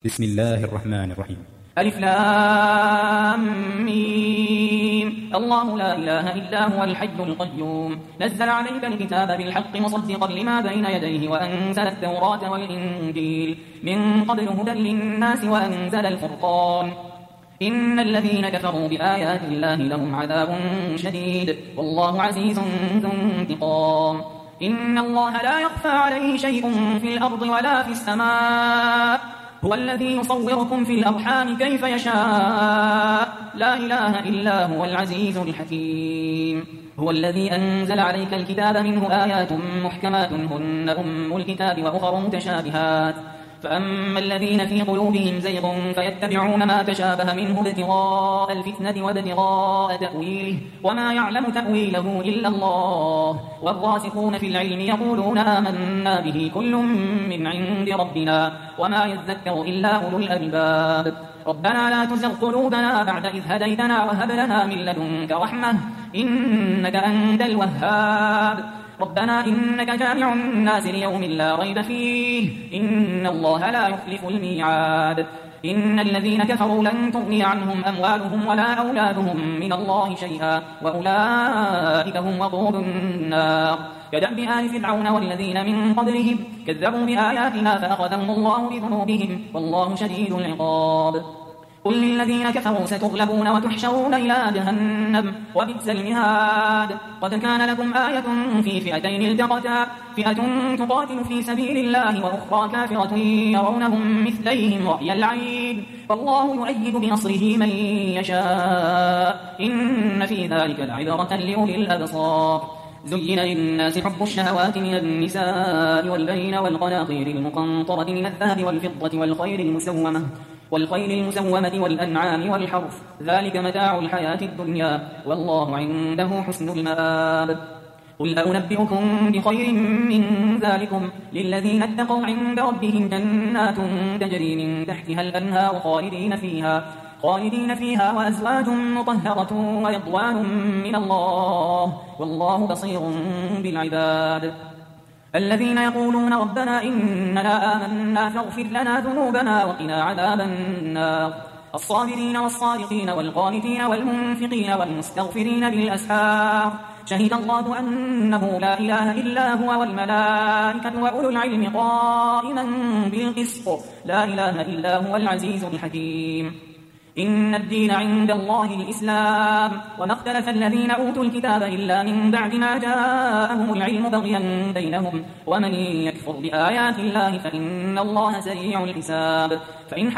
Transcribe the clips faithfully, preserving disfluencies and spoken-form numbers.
بسم الله الرحمن الرحيم. ألف لام ميم. الله لا إله إلا هو الحي القيوم نزل عليك الكتاب بالحق مصدقا لما بين يديه وأنزل التوراة والإنجيل من قبل هدى للناس وأنزل الفرقان إن الذين كفروا بآيات الله لهم عذاب شديد والله عزيز ذو انتقام. إن الله لا يخفى عليه شيء في الأرض ولا في السماء هو الذي يصوركم في الأرحام كيف يشاء لا إله إلا هو العزيز الحكيم. هو الذي أنزل عليك الكتاب منه آيات محكمات هن أم الكتاب وأخر متشابهات فأما الذين في قلوبهم زيغ فيتبعون ما تشابه منه ابتغاء الفتنة وابتغاء تأويله وما يعلم تأويله إلا الله والراسخون في العلم يقولون آمنا به كل من عند ربنا وما يذكر إلا أولو الألباب. ربنا لا تزغ قلوبنا بعد إذ هديتنا وهب لنا من لدنك رحمة إنك أنت الوهاب. ربنا إنك جامع الناس ليوم لا ريب فيه إن الله لا يخلف الميعاد. إن الذين كفروا لن تغني عنهم أموالهم ولا أولادهم من الله شيئا وأولئك هم وقود النار كدأب آل فرعون والذين من قبلهم كذبوا بآياتنا فأخذهم الله بذنوبهم والله شديد العقاب. قل للذين كفروا ستغلبون وتحشرون إلى جهنم وبئس المهاد. قد كان لكم آية في فئتين التقتا فئة تقاتل في سبيل الله وأخرى كافرة يرونهم مثليهم رأي العين فالله يؤيد بنصره من يشاء إن في ذلك لعبرة لأولي الأبصار. زين للناس حب الشهوات من النساء والبنين والقناطير المقنطرة من الذهب والفضة والخيل المسومة والخيل المسومة والأنعام والحرث ذلك متاع الحياة الدنيا والله عنده حسن المآب. قل أنبئكم بخير من ذلكم للذين اتقوا عند ربهم جنات تجري من تحتها الأنهار خالدين فيها خالدين فيها وأزواج مطهرة ورضوان من الله والله بصير بالعباد. الذين يقولون ربنا إننا آمنا فاغفر لنا ذنوبنا وقنا عذاب النار. الصابرين والصادقين والقانتين والمنفقين والمستغفرين بالأسحار شهد الله أنه لا إله إلا هو والملائكة وأولو العلم قائما بالقسط لا إله إلا هو العزيز الحكيم. إن الدين عند الله الإسلام وما اختلف الذين أوتوا الكتاب إلا من بعد ما جاءهم العلم بغيا بينهم ومن يكفر بآيات الله فإن الله سريع الحساب. فإن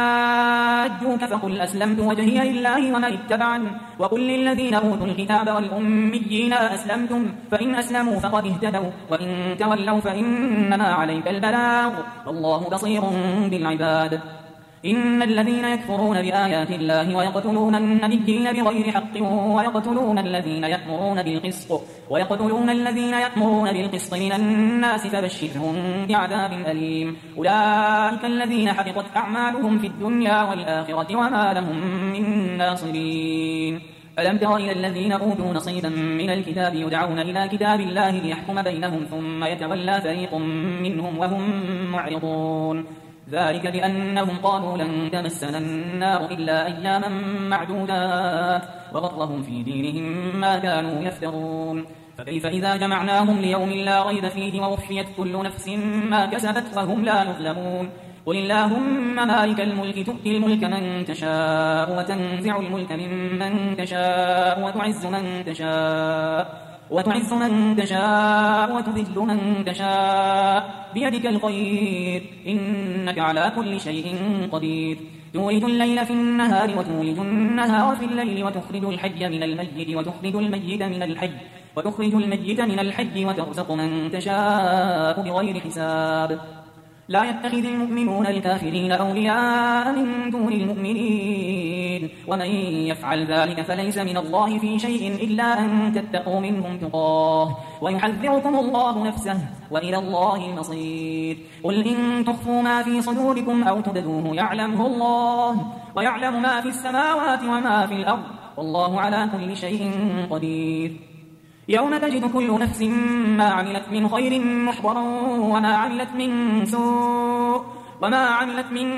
حاجوك فقل أسلمت وجهي لله ومن اتبعني وقل للذين أوتوا الكتاب والأميين أسلمتم فإن أسلموا فقد اهتدوا وإن تولوا فإنما عليك البلاغ والله بصير بالعباد. إن الذين يكفرون بآيات الله ويقتلون النبيين بغير حق ويقتلون الذين يأمرون بالقسط ويقتلون الذين يأمرون بالقسط من الناس فبشرهم بعذاب أليم. أولئك الذين حبطت أعمالهم في الدنيا والآخرة وما لهم من ناصرين. ألم تر إلى الذين أوتوا نصيبا من الكتاب يدعون إلى كتاب الله ليحكم بينهم ثم يتولى فريق منهم وهم معرضون ذلك بأنهم قالوا لن تمسنا النار إلا أياما معدودات وغرهم في دينهم ما كانوا يفترون. فكيف إذا جمعناهم ليوم لا ريب فيه ووفيت كل نفس ما كسبت وهم لا يظلمون. قل اللهم مالك الملك تؤتي الملك من تشاء وتنزع الملك ممن تشاء وتعز من تشاء وتعز من تشاء وتذل من تشاء بيدك الخير إنك على كل شيء قدير. تولج الليل في النهار وتولج النهار في الليل وتخرج الحي من الميت وتخرج الميت من الحي وتخرج الميت من الحي وترزق من تشاء بغير حساب. لا يتخذ المؤمنون الكافرين أولياء من دون المؤمنين ومن يفعل ذلك فليس من الله في شيء إلا أن تتقوا منهم تقاه ويحذركم الله نفسه وإلى الله المصير. قل إن تخفوا ما في صدوركم أو تبدوه يعلمه الله ويعلم ما في السماوات وما في الأرض والله على كل شيء قدير. يوم تجد كل نفس ما عملت من خير محضرا وما عملت من سوء وما عملت من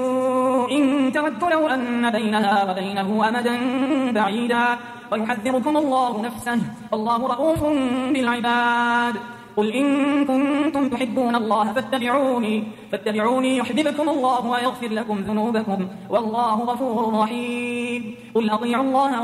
سوء تود لو أن بينها وبينه أمدا بعيدا ويحذركم الله نفسه والله رؤوف بالعباد قل إن كنتم تحبون الله فاتبعوني فاتبعوني يحببكم الله ويغفر لكم ذنوبكم والله غفور رحيم قل أطيعوا الله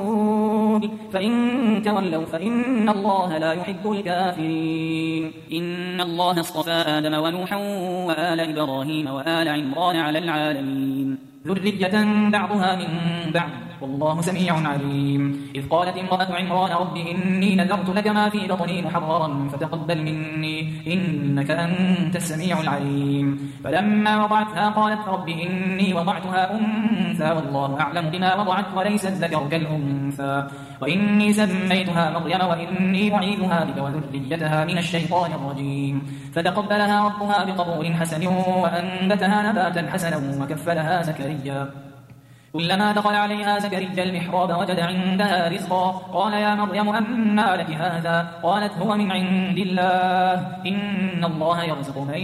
والرسول فإن تولوا فإن الله لا يحب الكافرين إن الله اصطفى آدم ونوحا وآل إبراهيم وآل عمران على العالمين ذرية بعضها من بعض والله سميع عليم إذ قالت امرأة عمران رب إني نذرت لك ما في بطني محررا فتقبل مني إنك أنت السميع العليم فلما وضعتها قالت رب إني وضعتها أنثى والله أعلم بما وضعت وليس الذكر كالأنثى وإني سميتها مريم وإني أعيذها بك وذريتها من الشيطان الرجيم فتقبلها ربها بقبول حسن وأنبتها نباتا حسنا وكفلها زكريا كلما دخل عليها زكريا المحراب وجد عندها رزقا قال يا مريم أنى لك هذا قالت هو من عند الله إن الله يرزق من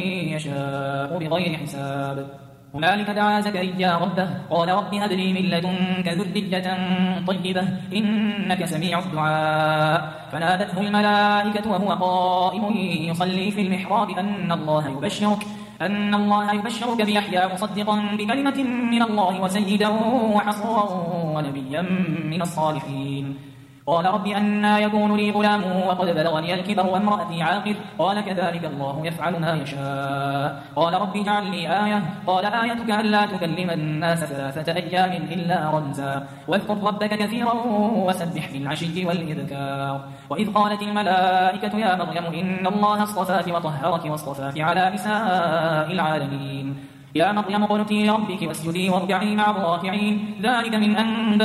يشاء بغير حساب هنالك دعا زكريا ربه قال رب هب لي من لدنك ذرية طيبة إنك سميع الدعاء فنادته الملائكة وهو قائم يصلي في المحراب أن الله يبشرك أن الله يبشرك بيحيى مصدقا بكلمة من الله وسيدا وحصورا ونبيا من الصالحين قال رب أنى يكون لي غلام وقد بلغني الكبر وامرأتي عاقر قال كذلك الله يفعل ما يشاء قال رب اجعل لي آية قال آيتك ألا تكلم الناس ثلاثة أيام إلا رمزا واذكر ربك كثيرا وسبح بالعشي والإذكار وإذ قالت الملائكة يا مريم إن الله اصطفاك وطهرك واصطفاك على نساء العالمين يا مريم اقنتي لربك واسجدي واركعي مع الراكعين ذلك من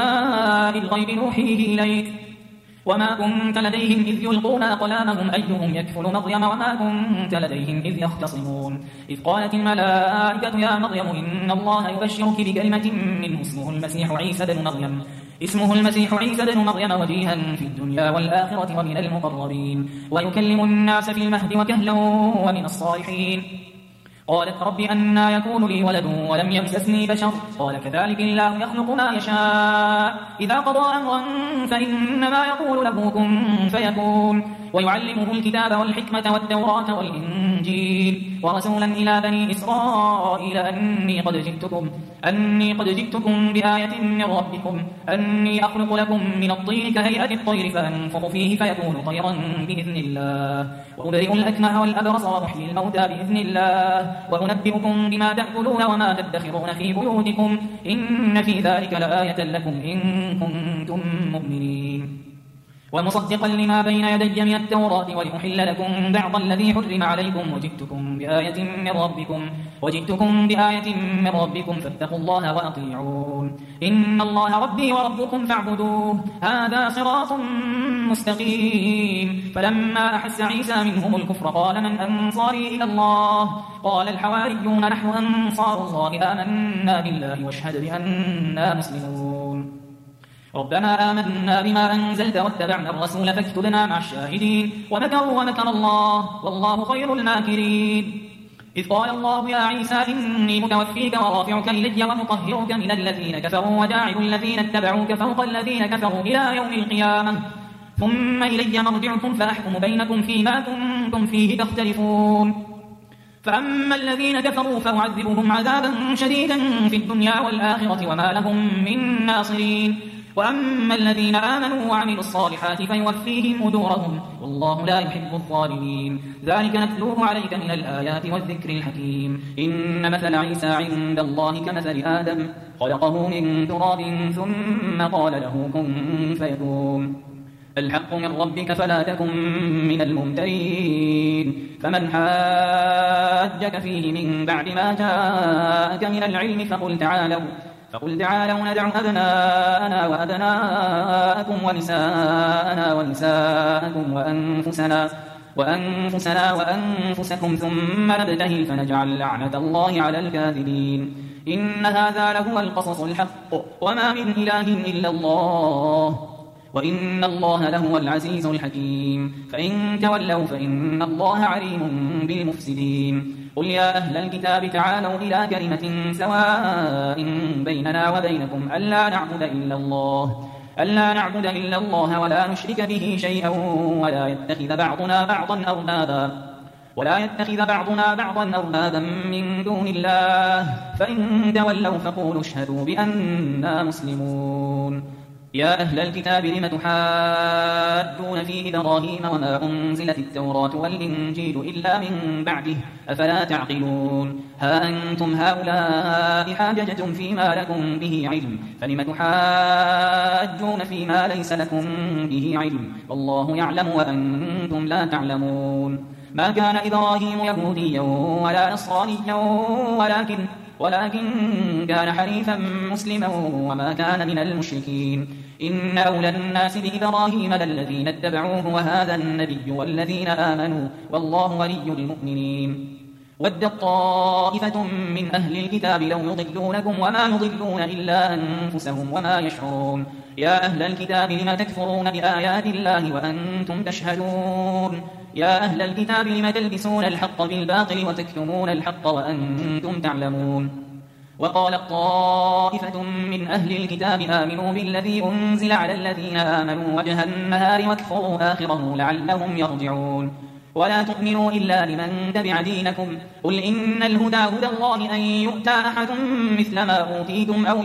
أنباء الغيب نوحيه إليك وما كنت لديهم إذ يلقون أقلامهم أيهم يكفل مريم وما كنت لديهم إذ يختصمون إذ قالت الملائكة يا مريم إن الله يبشرك بكلمة منه اسمه المسيح عيسى بن مريم اسمه المسيح عيسى بن مريم وجيها في الدنيا والآخرة ومن المقربين ويكلم الناس في المهد وكهلا ومن الصالحين قالت رب أنى يكون لي ولد ولم يمسسني بشر قال كذلك الله يخلق ما يشاء إذا قضى أمرا فإنما يقول له كن فيكون ويعلمه الكتاب والحكمة والتوراة والإنجيل ورسولا إلى بني إسرائيل أني قد جئتكم أني قد جئتكم بآية من ربكم أني أخلق لكم من الطين كهيئة الطير فأنفخ فيه فيكون طيرا بإذن الله وأبرئ الأكمه والأبرص وأحيي الموتى بإذن الله وأنبئكم بما تأكلون وما تدخرون في بيوتكم إن في ذلك لآية لكم إن كنتم مؤمنين ومصدقا لما بين يدي من التوراة ولأحل لكم بعض الذي حرم عليكم وجئتكم بآية من ربكم وجئتكم بآية من ربكم فاتقوا الله وأطيعون إن الله ربي وربكم فاعبدوه هذا صراط مستقيم فلما أحس عيسى منهم الكفر قال من أنصاري إلى الله قال الحواريون نحن أنصار الله آمنا بالله واشهد بأننا مسلمون ربنا آمنا بما أنزلت واتبعنا الرسول فاكتبنا مع الشاهدين ومكروا ومكر الله والله خير الماكرين إذ قال الله يا عيسى إني متوفيك ورافعك إلي ومطهرك من الذين كفروا وجاعل الذين اتبعوك فوق الذين كفروا إلى يوم القيامة ثم إلي مرجعكم فأحكم بينكم فيما كنتم فيه تختلفون فأما الذين كفروا فأعذبهم عذابا شديدا في الدنيا والآخرة وما لهم من ناصرين وأما الذين آمنوا وعملوا الصالحات فيوفيهم أجورهم والله لا يحب الظالمين ذلك نتلوه عليك من الآيات والذكر الحكيم إن مثل عيسى عند الله كمثل آدم خلقه من تراب ثم قال له كن فيكون الحق من ربك فلا تكن من الممترين فمن حاجك فيه من بعد ما جاءك من العلم فقل تعالوا فقل تعالوا ندع أبناءنا وأبناءكم ونساءنا ونساءكم وأنفسنا وأنفسنا وأنفسكم ثم نبتهل فنجعل لعنة الله على الكاذبين إن هذا لهو القصص الحق وما من إله إلا الله وإن الله لهو العزيز الحكيم فإن تولوا فإن الله عليم بالمفسدين قل يا أهل الكتاب تعالوا إلى كلمة سواء بيننا وبينكم ألا نعبد إلا الله ألا نعبد إلا الله ولا نشرك به شيئا ولا يتخذ بعضنا بعضا أربابا ولا يتخذ بعضنا بعضا أربابا من دون الله فإن تولوا فقولوا اشهدوا بأننا مسلمون يا أهل الكتاب لم تحاجون في إبراهيم وما أنزلت التوراة والإنجيل إلا من بعده أفلا تعقلون ها أنتم هؤلاء حاججتم فيما لكم به علم فلم تحاجون فيما ليس لكم به علم والله يعلم وأنتم لا تعلمون ما كان إبراهيم يهوديا ولا نصرانيا ولكن ولكن كان حنيفا مسلما وما كان من المشركين إن أولى الناس بإبراهيم للذين اتبعوه وهذا النبي والذين آمنوا والله ولي المؤمنين ودت طائفة من أهل الكتاب لو يضلونكم وما يضلون إلا أنفسهم وما يشعرون يا أهل الكتاب لم تكفرون بآيات الله وأنتم تشهدون يا أهل الكتاب لم تلبسون الحق بالباطل وتكتمون الحق وأنتم تعلمون وقالت طائفة من أهل الكتاب آمنوا بالذي أنزل على الذين آمنوا وجه النهار واكفروا آخره لعلهم يرجعون ولا تؤمنوا إلا لمن تبع دينكم قل إن الهدى هدى الله أن يؤتى أحد مثل ما أوتيتم أو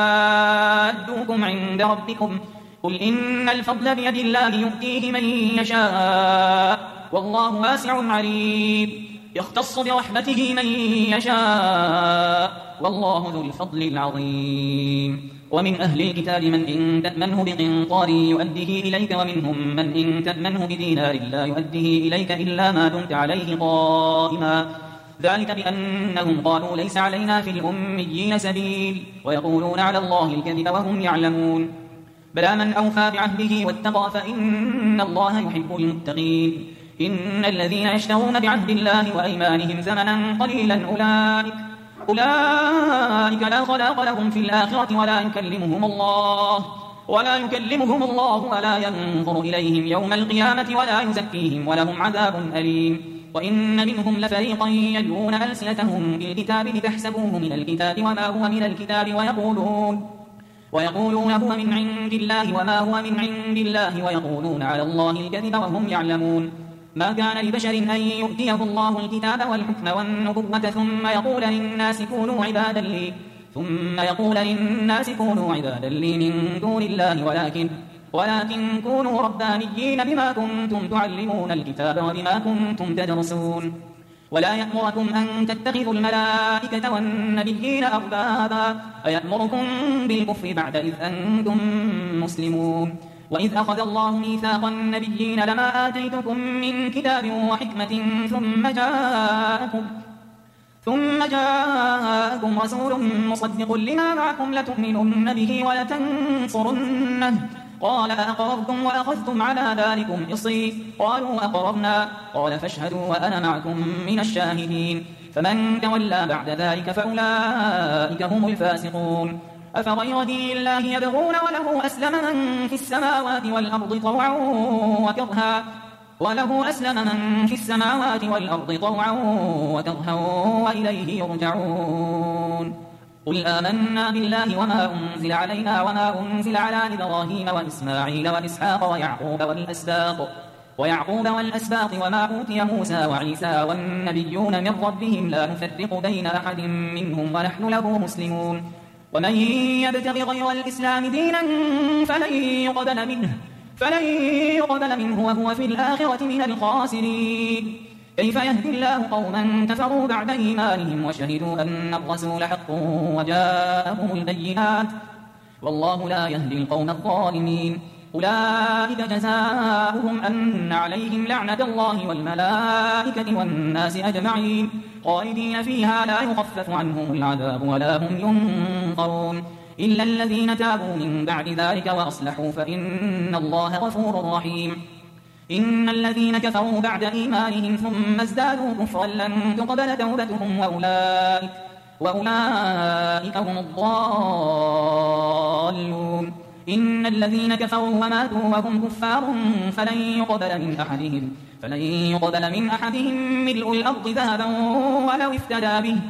يحادوكم عند ربكم قل إن الفضل بيد الله يؤتيه من يشاء والله واسع عليم يختص برحمته من يشاء والله ذو الفضل العظيم ومن أهل الكتاب من إن تأمنه بقنطار يؤديه إليك ومنهم من إن تأمنه بدينار لا يؤديه إليك إلا ما دمت عليه قائما ذلك بأنهم قالوا ليس علينا في الأميين سبيل ويقولون على الله الكذب وهم يعلمون بلى من أوفى بعهده واتقى فإن الله يحب المتقين إن الذين يشترون بعهد الله وأيمانهم ثمنا قليلا أولئك أولئك لا خلاق لهم في الآخرة ولا يكلمهم الله ولا يكلمهم الله ولا ينظر إليهم يوم القيامة ولا يزكيهم ولهم عذاب أليم وإن منهم لفريقا يلوون ألسنتهم بالكتاب لتحسبوه من الكتاب وما هو من الكتاب ويقولون ويقولون هو من عند الله وما هو من عند الله ويقولون على الله الكذب وهم يعلمون ما كان لبشر أن يؤتيه الله الكتاب والحكم والنبوة ثم يقول للناس كونوا عبادا لي ثم يقول للناس كونوا عبادا لي من دون الله ولكن ولكن كونوا ربانيين بما كنتم تعلمون الكتاب وبما كنتم تدرسون ولا يأمركم أن تتخذوا الملائكة والنبيين أربابا أيأمركم بالكفر بعد إذ أنتم مسلمون وإذ أخذ الله ميثاق النبيين لما آتيتكم من كتاب وحكمة ثم جاءكم ثم جاءكم رسول مصدق لما معكم لتؤمنن به ولتنصرنه قال أأقررتم وأخذتم على ذلكم إصري قالوا أقررنا قال فاشهدوا وأنا معكم من الشاهدين فمن تولى بعد ذلك فأولئك هم الفاسقون أفغير دين الله يبغون وله أسلم من في السماوات والأرض طوعا وكرها وله أسلم من في السماوات والأرض طوعا وكرها وإليه يرجعون قل آمنا بالله وما أنزل علينا وما أنزل على إبراهيم وإسماعيل وإسحاق ويعقوب والأسباط ويعقوب والأسباط وما أوتي موسى وعيسى والنبيون من ربهم لا نفرق بين أحد منهم ونحن له مسلمون ومن يبتغ غير الإسلام دينا فلن يقبل منه فلن يقبل منه وهو في الآخرة من الخاسرين كيف يهدي الله قوما كفروا بعد إيمانهم وشهدوا أن الرسول حق وجاءهم البينات والله لا يهدي القوم الظالمين أولئك جزاؤهم أن عليهم لعنة الله والملائكة والناس أجمعين خالدين فيها لا يخفف عنهم العذاب ولا هم ينظرون إلا الذين تابوا من بعد ذلك وأصلحوا فإن الله غفور رحيم إن الذين كفروا بعد إيمانهم ثم ازدادوا كفرا لن تقبل توبتهم وأولئك, وأولئك هم الضالون إن الذين كفروا وماتوا وهم كفار فلن يقبل من أحدهم فلن يقبل من أحدهم ملء الأرض ذهبا ولو افتدى به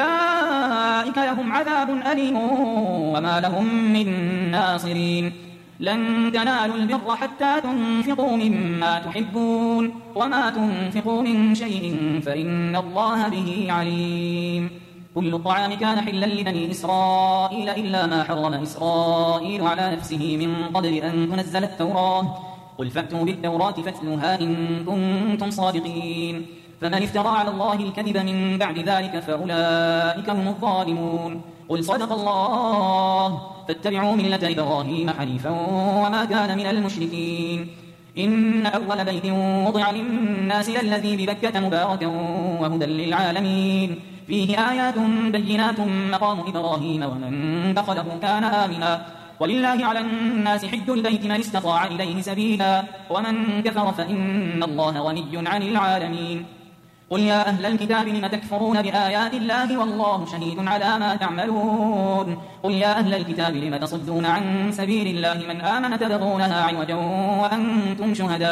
أولئك لهم عذاب أليم وما لهم من ناصرين لن تنالوا البر حتى تنفقوا مما تحبون وما تنفقوا من شيء فإن الله به عليم كل الطعام كان حلا لبني إسرائيل إلا ما حرم إسرائيل على نفسه من قبل أن تنزل التوراة قل فأتوا بالتوراة فاتلوها إن كنتم صادقين فمن افترى على الله الكذب من بعد ذلك فأولئك هم الظالمون قل صدق الله فاتبعوا ملة إبراهيم حنيفا وما كان من المشركين إن أول بيت وضع للناس للذي ببكة مباركا وهدى للعالمين فيه آيات بينات مقام إبراهيم ومن دخله كان آمنا ولله على الناس حج البيت من استطاع إليه سبيلا ومن كفر فإن الله غني عن العالمين قل يا أهل الكتاب لم تكفرون بآيات الله والله شهيد على ما تعملون قل يا أهل الكتاب لم تصدون عن سبيل الله من آمن تبغونها عوجا وأنتم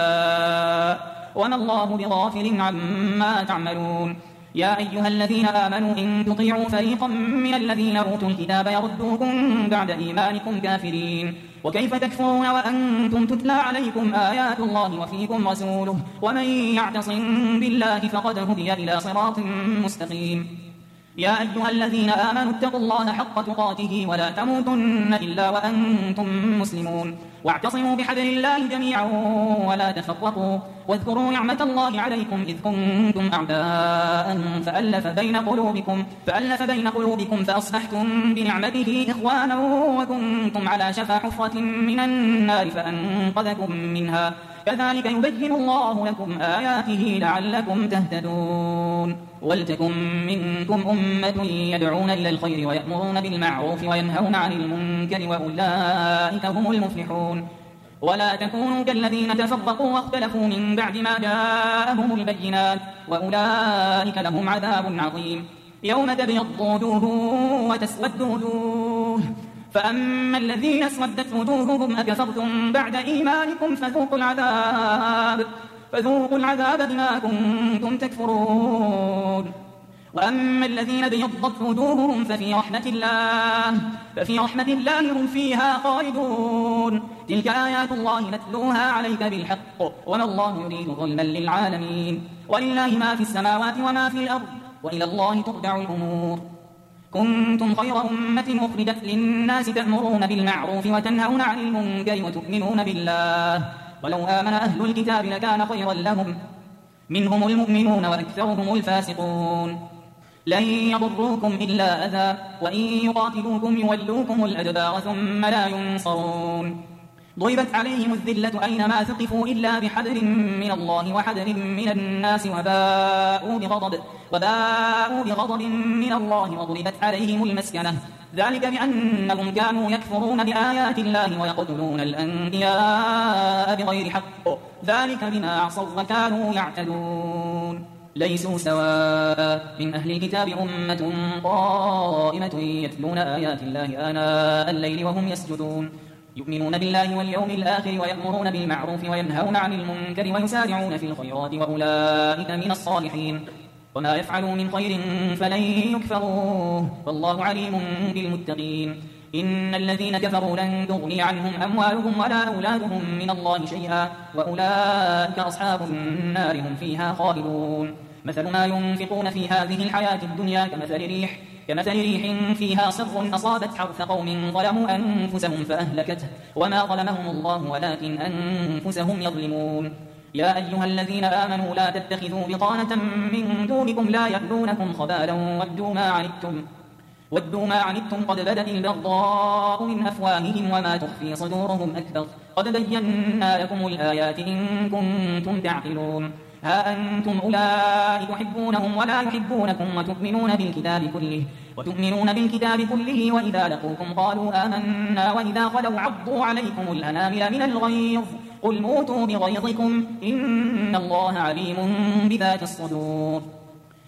شهداء وما الله بغافل عما تعملون يا أيها الذين آمنوا إن تطيعوا فريقا من الذين أوتوا الكتاب يردوكم بعد إيمانكم كافرين وكيف تكفرون وأنتم تتلى عليكم آيات الله وفيكم رسوله ومن يعتصم بالله فقد هدي إلى صراط مستقيم يا أيها الذين آمنوا اتقوا الله حق تقاته ولا تموتن إلا وأنتم مسلمون واعتصموا بحبل الله جميعا ولا تفرقوا واذكروا نعمة الله عليكم إذ كنتم أعداء فألف بين قلوبكم فألف بين قلوبكم فأصبحتم بنعمته إخوانا وكنتم على شفا حفرة من النار فأنقذكم منها كذلك يبين الله لكم آياته لعلكم تهتدون ولتكن منكم أمة يدعون إلى الخير ويأمرون بالمعروف وينهون عن المنكر وأولئك هم المفلحون ولا تكونوا كالذين تفرقوا واختلفوا من بعد ما جاءهم البينات وأولئك لهم عذاب عظيم يوم تبيض وجوه وتسود وجوه فأما الذين اسودت وجوههم أكفرتم بعد إيمانكم فذوقوا العذاب فذوقوا العذاب بما كنتم تكفرون وأما الذين ابيضت وجوههم ففي رحمة الله ففي رحمة الله هم فيها خالدون تلك آيات الله نتلوها عليك بالحق وما الله يريد ظلما للعالمين ولله ما في السماوات وما في الأرض وإلى الله ترجع الأمور كنتم خير أمة أخرجت للناس تأمرون بالمعروف وتنهون عن المنكر وتؤمنون بالله ولو آمن أهل الكتاب لكان خيرا لهم منهم المؤمنون وأكثرهم الفاسقون لن يضروكم إلا أذى وإن يقاتلوكم يولوكم الأدبار ثم لا ينصرون ضربت عليهم الذلة أينما ثقفوا إلا بحبل من الله وحبل من الناس وباءوا بغضب وباءوا بغضب من الله وضربت عليهم المسكنة ذلك بأنهم كانوا يكفرون بآيات الله ويقتلون الأنبياء بغير حق ذلك بما عصوا وكانوا يعتدون ليسوا سواء من أهل الكتاب أمة قائمة يتلون آيات الله آناء الليل وهم يسجدون يؤمنون بالله واليوم الآخر ويأمرون بالمعروف وينهون عن المنكر ويسارعون في الخيرات وأولئك من الصالحين وما يفعلوا من خير فلن يكفروه والله عليم بالمتقين إن الذين كفروا لن تغني عنهم أموالهم ولا أولادهم من الله شيئا وأولئك أصحاب النار هم فيها خالدون مثل ما ينفقون في هذه الحياة الدنيا كمثل ريح كمثل ريح فيها صر أصابت حرث قوم ظلموا أنفسهم فأهلكته وما ظلمهم الله ولكن أنفسهم يظلمون يا أيها الذين آمنوا لا تتخذوا بطانة من دونكم لا يألونكم خبالا ودوا ما عنتم ودوا ما عنتم قد بدت البغضاء من أفواههم وما تخفي صدورهم أكبر قد بينا لكم الآيات إن كنتم تعقلون ها أنتم أولئك تحبونهم ولا يحبونكم وتؤمنون بالكتاب كله وتؤمنون بالكتاب كله وإذا لقوكم قالوا آمنا وإذا خلوا عضوا عليكم الأنامل من الغيظ قل موتوا بغيظكم إن الله عليم بذات الصدور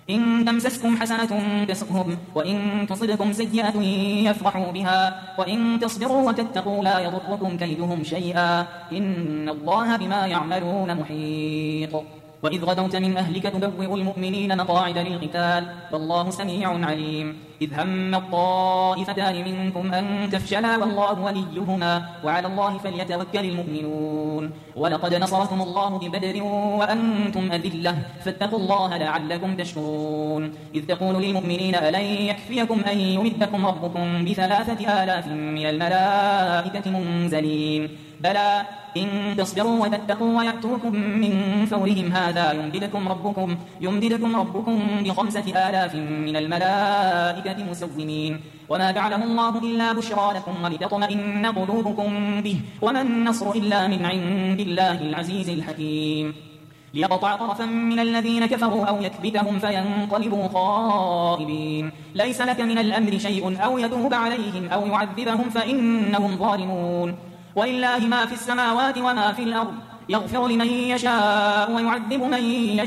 إن تمسسكم حسنة تسؤهم وإن تصبكم سيئة يفرحوا بها وإن تصبروا وتتقوا لا يضركم كيدهم شيئا إن الله بما يعملون محيط. وإذ غدوت من أهلك تبوئ المؤمنين مقاعد للقتال والله سميع عليم. إذ هم الطائفتان منكم أن تفشلا والله وليهما وعلى الله فليتوكل المؤمنون. ولقد نصركم الله ببدر وأنتم أذلة فاتقوا الله لعلكم تشكرون. إذ تقول للمؤمنين ألن يكفيكم أن يمدكم ربكم بثلاثة آلاف من الملائكة منزلين بلى إن تصبروا وتتقوا ويأتوكم من فورهم هذا يمددكم ربكم, يمددكم ربكم بخمسة آلاف من الملائكة مسومين. وما جعله الله إلا بشرى لكم ولتطمئن قلوبكم به وما النصر إلا من عند الله العزيز الحكيم. ليقطع طرفا من الذين كفروا أو يكبتهم فينقلبوا خائبين. ليس لك من الأمر شيء أو يتوب عليهم أو يعذبهم فإنهم ظالمون. ولله ما في السماوات وما في الأرض يغفر لمن يشاء ويعذب من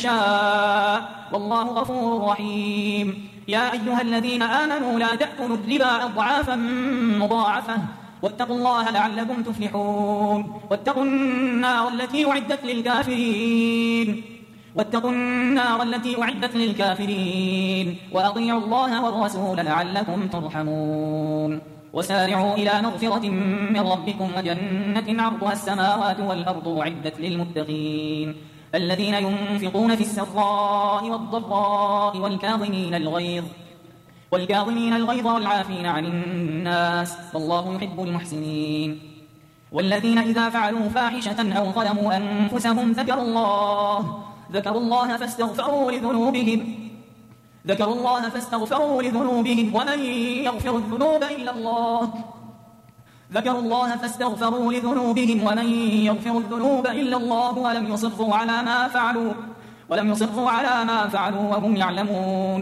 يشاء والله غفور رحيم. يا أيها الذين آمنوا لا تأكلوا الربا أضعافا مضاعفة واتقوا الله لعلكم تفلحون. واتقوا النار التي أعدت للكافرين واتقوا النار التي أعدت للكافرين وأطيعوا الله والرسول لعلكم ترحمون. وسارعوا إلى مغفرة من ربكم وجنة عرضها السماوات والأرض أعدت للمتقين الذين ينفقون في السراء والضراء والكاظمين الغيظ والكاظمين الغيظ والعافين عن الناس والله يحب المحسنين. والذين إذا فعلوا فاحشة أو ظلموا أنفسهم ذكروا الله ذكروا الله فاستغفروا لذنوبهم ذكروا الله فاستغفروا لذنوبهم ومن يغفر الذنوب إلا الله ذكروا الله فاستغفروا لذنوبهم ومن يغفر الذنوب إلا الله ولم يصروا على ما فعلوا ولم يصروا على ما فعلوا وهم يعلمون.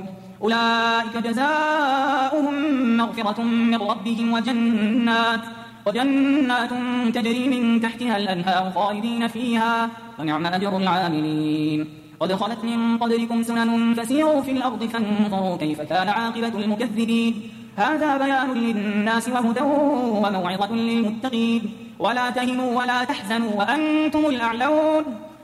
أولئك جزاؤهم مغفرة من ربهم وجنات وجنات تجري من تحتها الأنهار خالدين فيها ونعم أجر العاملين. قد خلت من قبلكم سنن فسيروا في الأرض فانظروا كيف كان عاقبة المكذبين. هذا بيان للناس وهدى وموعظة للمتقين. ولا تهنوا ولا تحزنوا وأنتم الأعلون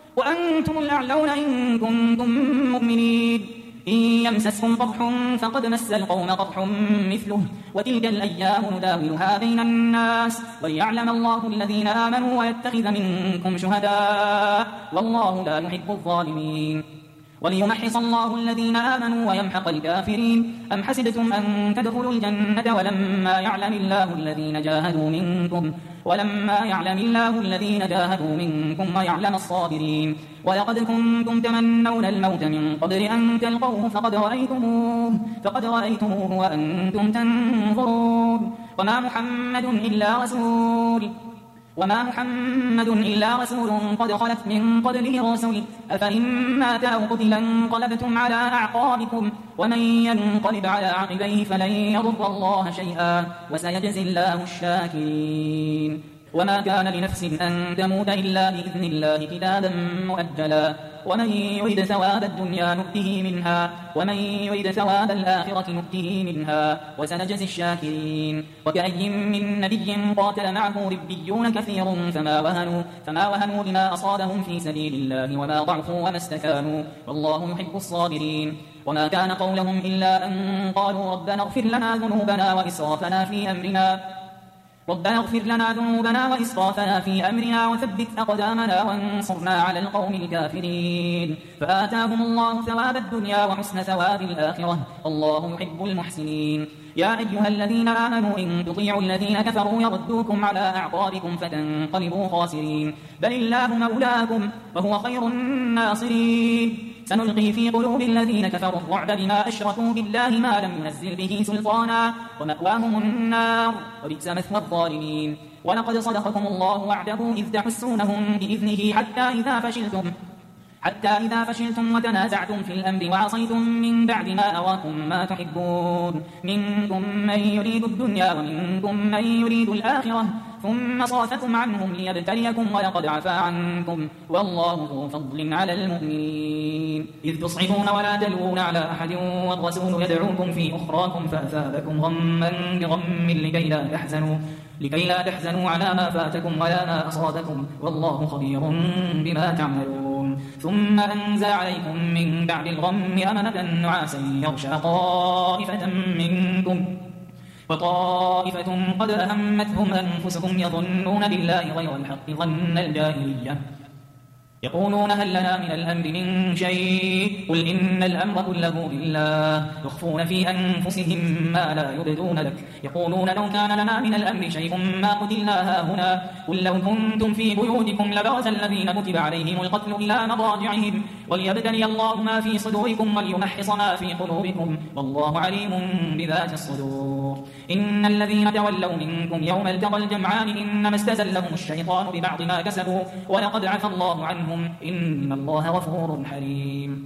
وأنتم الأعلون إن كنتم مؤمنين. إن يمسسكم قرح فقد مس القوم قرح مثله وتلك الأيام نداولها بين الناس وليعلم الله الذين آمنوا ويتخذ منكم شهداء والله لا يحب الظالمين. وليمحص الله الذين آمنوا ويمحق الكافرين. أم حسبتم أن تدخلوا الجنة ولما يعلم الله الذين جاهدوا منكم ولما يعلم الله الذين جاهدوا منكم ويعلم الصابرين. ولقد كنتم تمنون الموت من قبل أن تلقوه فقد رأيتموه فقد رأيتموه وأنتم تنظرون. وما محمد إلا رسول وما محمد إلا رسول قد خلت من قبله الرسل أفإن مات أو قتل انقلبتم على أعقابكم ومن ينقلب على عقبيه فلن يضر الله شيئا وسيجزي الله الشاكرين. وما كان لنفس أن تموت إلا بإذن الله كتابا مؤجلا ومن يريد ثواب الدنيا نؤته منها ومن يريد ثواب الآخرة نؤته منها وسنجزي الشاكرين. وكأي من نبي قاتل معه ربيون كثير فما وهنوا, فما وهنوا لما أصابهم في سبيل الله وما ضعفوا وما استكانوا والله يحب الصابرين. وما كان قولهم إلا أن قالوا ربنا اغفر لنا ذنوبنا وإسرافنا في أمرنا ربنا اغفر لنا ذنوبنا وإسرافنا في أمرنا وثبت أقدامنا وانصرنا على القوم الكافرين. فآتاهم الله ثواب الدنيا وحسن ثواب الآخرة والله يحب المحسنين. يا أيها الذين آمنوا إن تطيعوا الذين كفروا يردوكم على أعقابكم فتنقلبوا خاسرين. بل الله مولاكم وهو خير الناصرين. سنلقي في قلوب الذين كفروا الرعب بما أشركوا بالله ما لم ينزل به سلطانا ومأواهم النار وبئس مثوى الظالمين. ولقد صدقكم الله وعده إذ تحسونهم بإذنه حتى إذا فشلتم حتى إذا فشلتم وتنازعتم في الأمر وعصيتم من بعد ما أراكم ما تحبون منكم من يريد الدنيا ومنكم من يريد الآخرة ثم صرفكم عنهم ليبتليكم ولقد عفا عنكم والله ذو فضل على المؤمنين. إذ تصعدون ولا تلوون على أحد والرسول يدعوكم في أخراكم فأثابكم غما بغم لكي لا تحزنوا لكي لا تحزنوا على ما فاتكم ولا ما أصابكم والله خبير بما تعملون. ثم أنزل عليكم من بعد الغم أمنة نعاسا يغشى طائفة منكم وطائفة قد أهمتهم أنفسهم يظنون بالله غير الحق ظن الجاهلية يقولون هل لنا من الأمر من شيء قل إن الأمر كله لله يخفون في أنفسهم ما لا يبدون لك يقولون لو كان لنا من الأمر شيء ما قتلنا هاهنا قل لو كنتم في بيوتكم لبرز الذين كتب عليهم القتل إلى مضاجعهم وليبتلي الله ما في صدوركم وليمحص ما في قلوبكم والله عليم بذات الصدور. إن الذين تولوا منكم يوم التقى الجمعان إنما استزلهم الشيطان ببعض ما كسبوا ولقد عفى الله عنهم إن الله غفور حليم.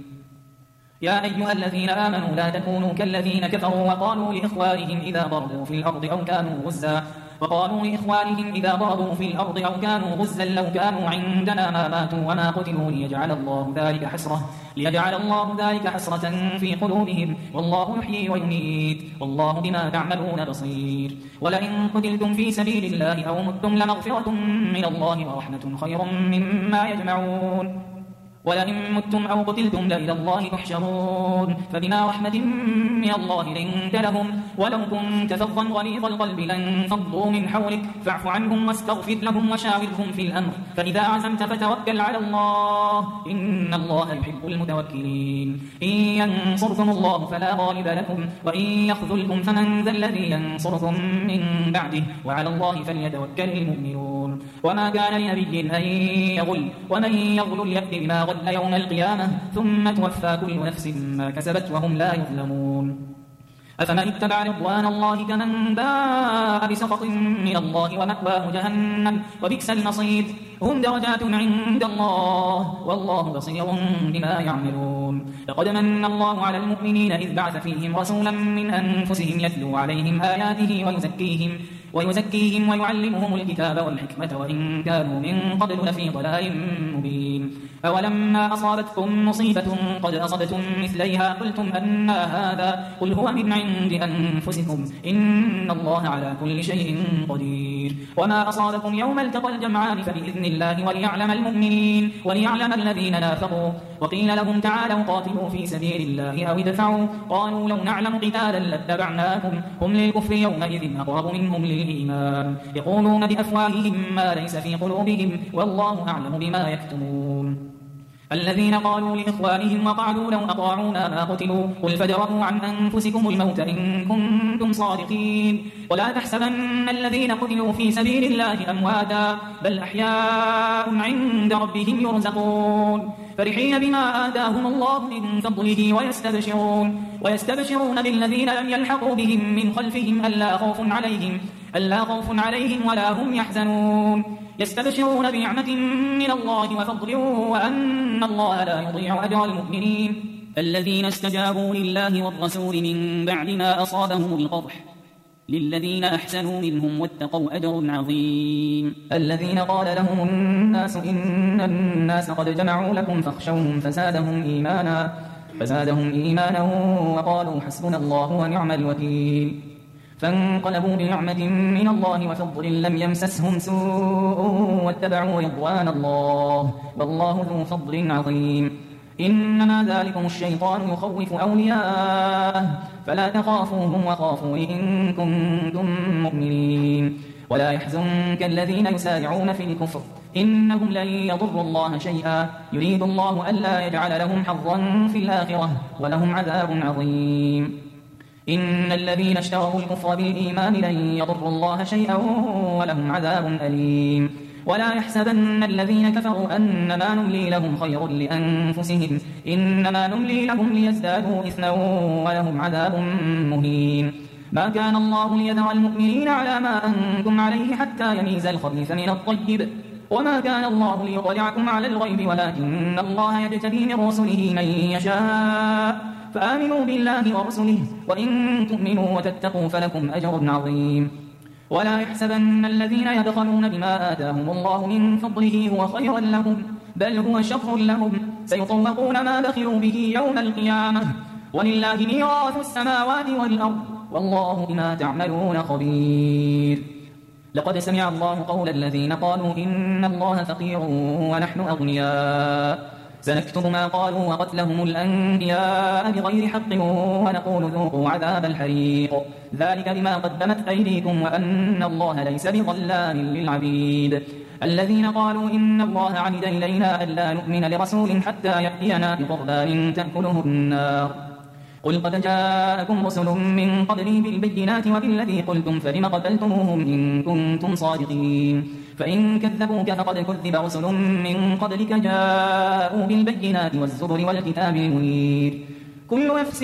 يا أيها الذين آمنوا لا تكونوا كالذين كفروا وقالوا لإخوانهم إذا ضربوا في الأرض أو كانوا غزا وقالوا لإخوانهم إذا ضربوا في الأرض أو كانوا غزا لو كانوا عندنا ما ماتوا وما قتلوا ليجعل الله ذلك حسرة ليجعل الله ذلك حسرة في قلوبهم والله يحيي ويميت والله بما تعملون بصير. ولئن قتلتم في سبيل الله أو متم لمغفرة من الله ورحمة خير مما يجمعون. ولئن متم أو قتلتم لإلى الله تحشرون فبما رحمة من الله لنت لهم ولو كنت فظا غليظ القلب لانفضوا من حولك فاعف عنهم واستغفر لهم وشاورهم في الأمر فإذا عزمت فتوكل على الله إن الله يحب المتوكلين. إن ينصركم الله فلا غالب لكم وإن يخذلكم فمن ذا الذي ينصركم من بعده وعلى الله فليتوكل المؤمنون. وما كان لنبي أن يغل ومن يغل يأت بما غل يوم القيامة ثم توفى كل نفس ما كسبت وهم لا يظلمون. أفمن اتبع رضوان الله كمن باء بسخط من الله ومأواه جهنم وبئس المصير. هم درجات عند الله والله بصير بما يعملون. لقد من الله على المؤمنين إذ بعث فيهم رسولا من أنفسهم يتلو عليهم آياته ويزكيهم ويزكيهم ويعلمهم الكتاب والحكمة وإن كانوا من قبل لفي ضلال مبين. أولما أصابتكم مصيبة قد أصبتم مثليها قلتم أن هذا قل هو من عند أنفسكم إن الله على كل شيء قدير. وما أصابكم يوم التقى الجمعان فبإذن الله وليعلم المؤمنين وليعلم الذين نافقوا. وقيل لهم تعالوا قاتلوا في سبيل الله أو ادفعوا قالوا لو نعلم قتالا لاتبعناكم هم للكفر يومئذ أقرب منهم للإيمان يقولون بأفواههم ما ليس في قلوبهم والله أعلم بما يكتمون. الذين قالوا لإخوانهم وقعدوا لو أطاعونا ما قتلوا قل فادرءوا عن أنفسكم الموت إن كنتم صادقين. ولا تحسبن الذين قتلوا في سبيل الله أمواتا بل أحياء عند ربهم يرزقون فرحين بما آتاهم الله من فضله ويستبشرون ويستبشرون بالذين لم يلحقوا بهم من خلفهم ألا خوف عليهم ألا خوف عليهم ولا هم يحزنون يستبشرون بنعمة من الله وفضل وأن الله لا يضيع أجر المؤمنين. الذين استجابوا لله والرسول من بعد ما أصابهم القرح للذين أحسنوا منهم واتقوا أجر عظيم. الذين قال لهم الناس إن الناس قد جمعوا لكم فاخشوهم فزادهم إيمانا فزادهم إيمانا وقالوا حسبنا الله ونعم الوكيل. فانقلبوا بنعمة من الله وفضل لم يمسسهم سوء واتبعوا رضوان الله والله ذو فضل عظيم. إنما ذلكم الشيطان يخوف أولياءه فلا تخافوهم وخافوا إن كنتم مؤمنين. ولا يحزنك الذين يسارعون في الكفر إنهم لن يضروا الله شيئا يريد الله ألا يجعل لهم حظا في الآخرة ولهم عذاب عظيم. إن الذين اشتروا الكفر بالإيمان لن يضروا الله شيئا ولهم عذاب أليم. ولا يحسبن الذين كفروا أنما نملي لهم خير لأنفسهم إنما نملي لهم ليزدادوا إثما ولهم عذاب مهين. ما كان الله ليذر المؤمنين على ما أنتم عليه حتى يميز الخبيث من الطيب وما كان الله ليطلعكم على الغيب ولكن الله يجتبي من رسله من يشاء فآمنوا بالله ورسله وإن تؤمنوا وتتقوا فلكم أجر عظيم. ولا يحسبن الذين يبخلون بما آتاهم الله من فضله هو خيرا لهم بل هو شر لهم سيطوقون ما بخلوا به يوم القيامة ولله ميراث السماوات والأرض والله بما تعملون خبير. لقد سمع الله قول الذين قالوا إن الله فقير ونحن أغنياء سنكتب ما قالوا وقتلهم الأنبياء بغير حق ونقول ذوقوا عذاب الحريق ذلك بما قدمت أيديكم وأن الله ليس بظلام للعبيد. الذين قالوا إن الله عهد إلينا ألا نؤمن لرسول حتى يأتينا بقربان تأكله النار قل قد جاءكم رسل من قبلي بالبينات وبالذي قلتم فلم قتلتموهم إن كنتم صادقين فإن كذبوك فقد كذب رسل من قبلك جاءوا بالبينات والزبر والكتاب المنير كل نفس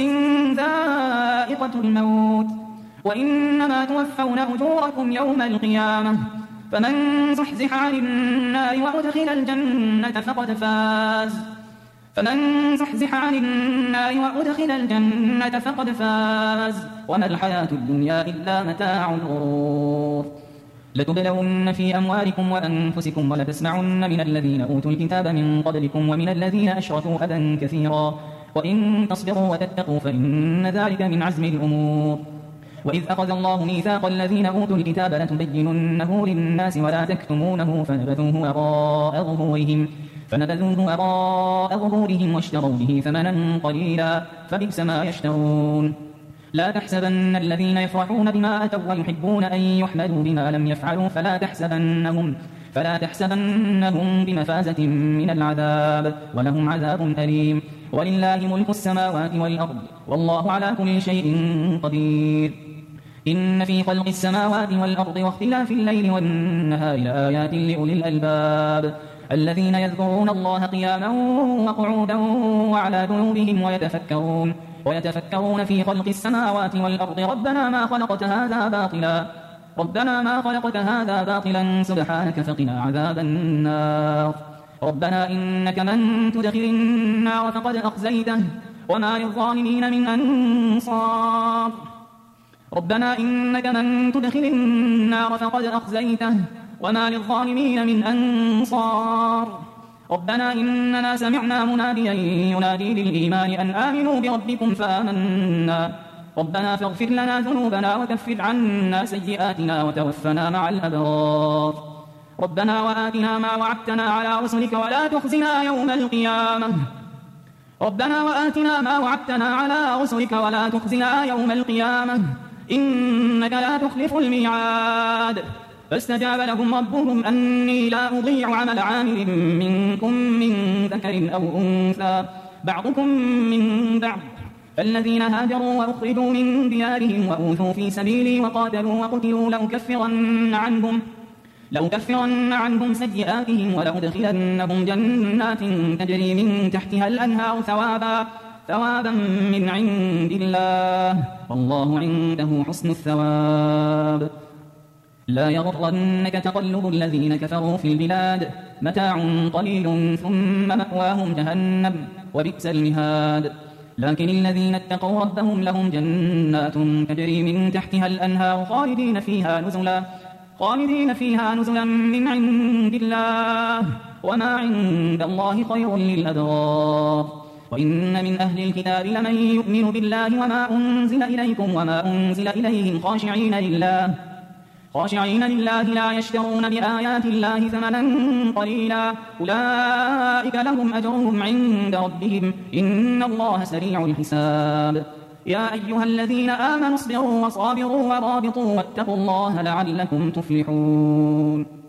ذائقة الموت وإنما توفون أجوركم يوم القيامة فمن زحزح عن النار وأدخل الجنة فقد فاز فمن زحزح عن النار وأدخل الجنة فقد فاز وما الحياة الدنيا إلا متاع الغرور. لتبلون في أموالكم وأنفسكم ولتسمعن من الذين أوتوا الكتاب من قبلكم ومن الذين أشركوا أذى كثيرا وإن تصبروا وتتقوا فإن ذلك من عزم الأمور. وإذ أخذ الله ميثاق الذين أوتوا الكتاب لتبيننه للناس ولا تكتمونه فنبذوه وراء ظهورهم فنبذوه وراء ظهورهم واشتروا به ثمنا قليلا فبئس ما يشترون. لا تحسبن الذين يفرحون بما أتوا ويحبون أن يحمدوا بما لم يفعلوا فلا تحسبنهم فلا تحسبنهم بمفازة من العذاب ولهم عذاب أليم. ولله ملك السماوات والأرض والله على كل شيء قدير. إن في خلق السماوات والأرض واختلاف الليل والنهار لآيات لأولي الألباب الذين يذكرون الله قياما وقعودا وعلى جنوبهم ويتفكرون ويتفكرون في خلق السماوات والأرض ربنا ما خلقت هذا باطلا ربنا ما خلقت هذا باطلا سبحانك فقنا عذاب النار. ربنا إنك من تدخل النار فقد أخزيته وما للظالمين من أنصار. ربنا إنك من تدخل النار فقد أخزيته وما للظالمين من أنصار. ربنا إننا سمعنا مناديا ينادي للإيمان أن آمنوا بربكم فآمنا ربنا فاغفر لنا ذنوبنا وكفر عنا سيئاتنا وتوفنا مع الأبرار. ربنا وآتنا ما وعدتنا على رسلك ولا تخزنا يوم القيامة ربنا وآتنا ما وعدتنا على رسلك ولا تخزنا يوم القيامة إنك لا تخلف الميعاد. فاستجاب لهم ربهم أني لا أضيع عمل عامل منكم من ذكر أو أنثى بعضكم من بعض فالذين هاجروا وأخرجوا من ديارهم وأوذوا في سبيلي وقاتلوا وقتلوا لأكفرن عنهم لأكفرن عنهم سيئاتهم ولأدخلنهم جنات تجري من تحتها الأنهار ثوابا ثوابا من عند الله والله عنده حسن الثواب. لا يغرنك تقلب الذين كفروا في البلاد متاع قليل ثم مأواهم جهنم وبئس المهاد. لكن الذين اتقوا ربهم لهم جنات تجري من تحتها الأنهار خالدين فيها نزلا خالدين فيها نزلا من عند الله وما عند الله خير للأبرار. وإن من أهل الكتاب لمن يؤمن بالله وما أنزل إليكم وما أنزل إليهم خاشعين لله خاشعين لله لا يشترون بآيات الله ثمنا قليلا أولئك لهم أجرهم عند ربهم إن الله سريع الحساب. يا أيها الذين آمنوا اصبروا وصابروا ورابطوا واتقوا الله لعلكم تفلحون.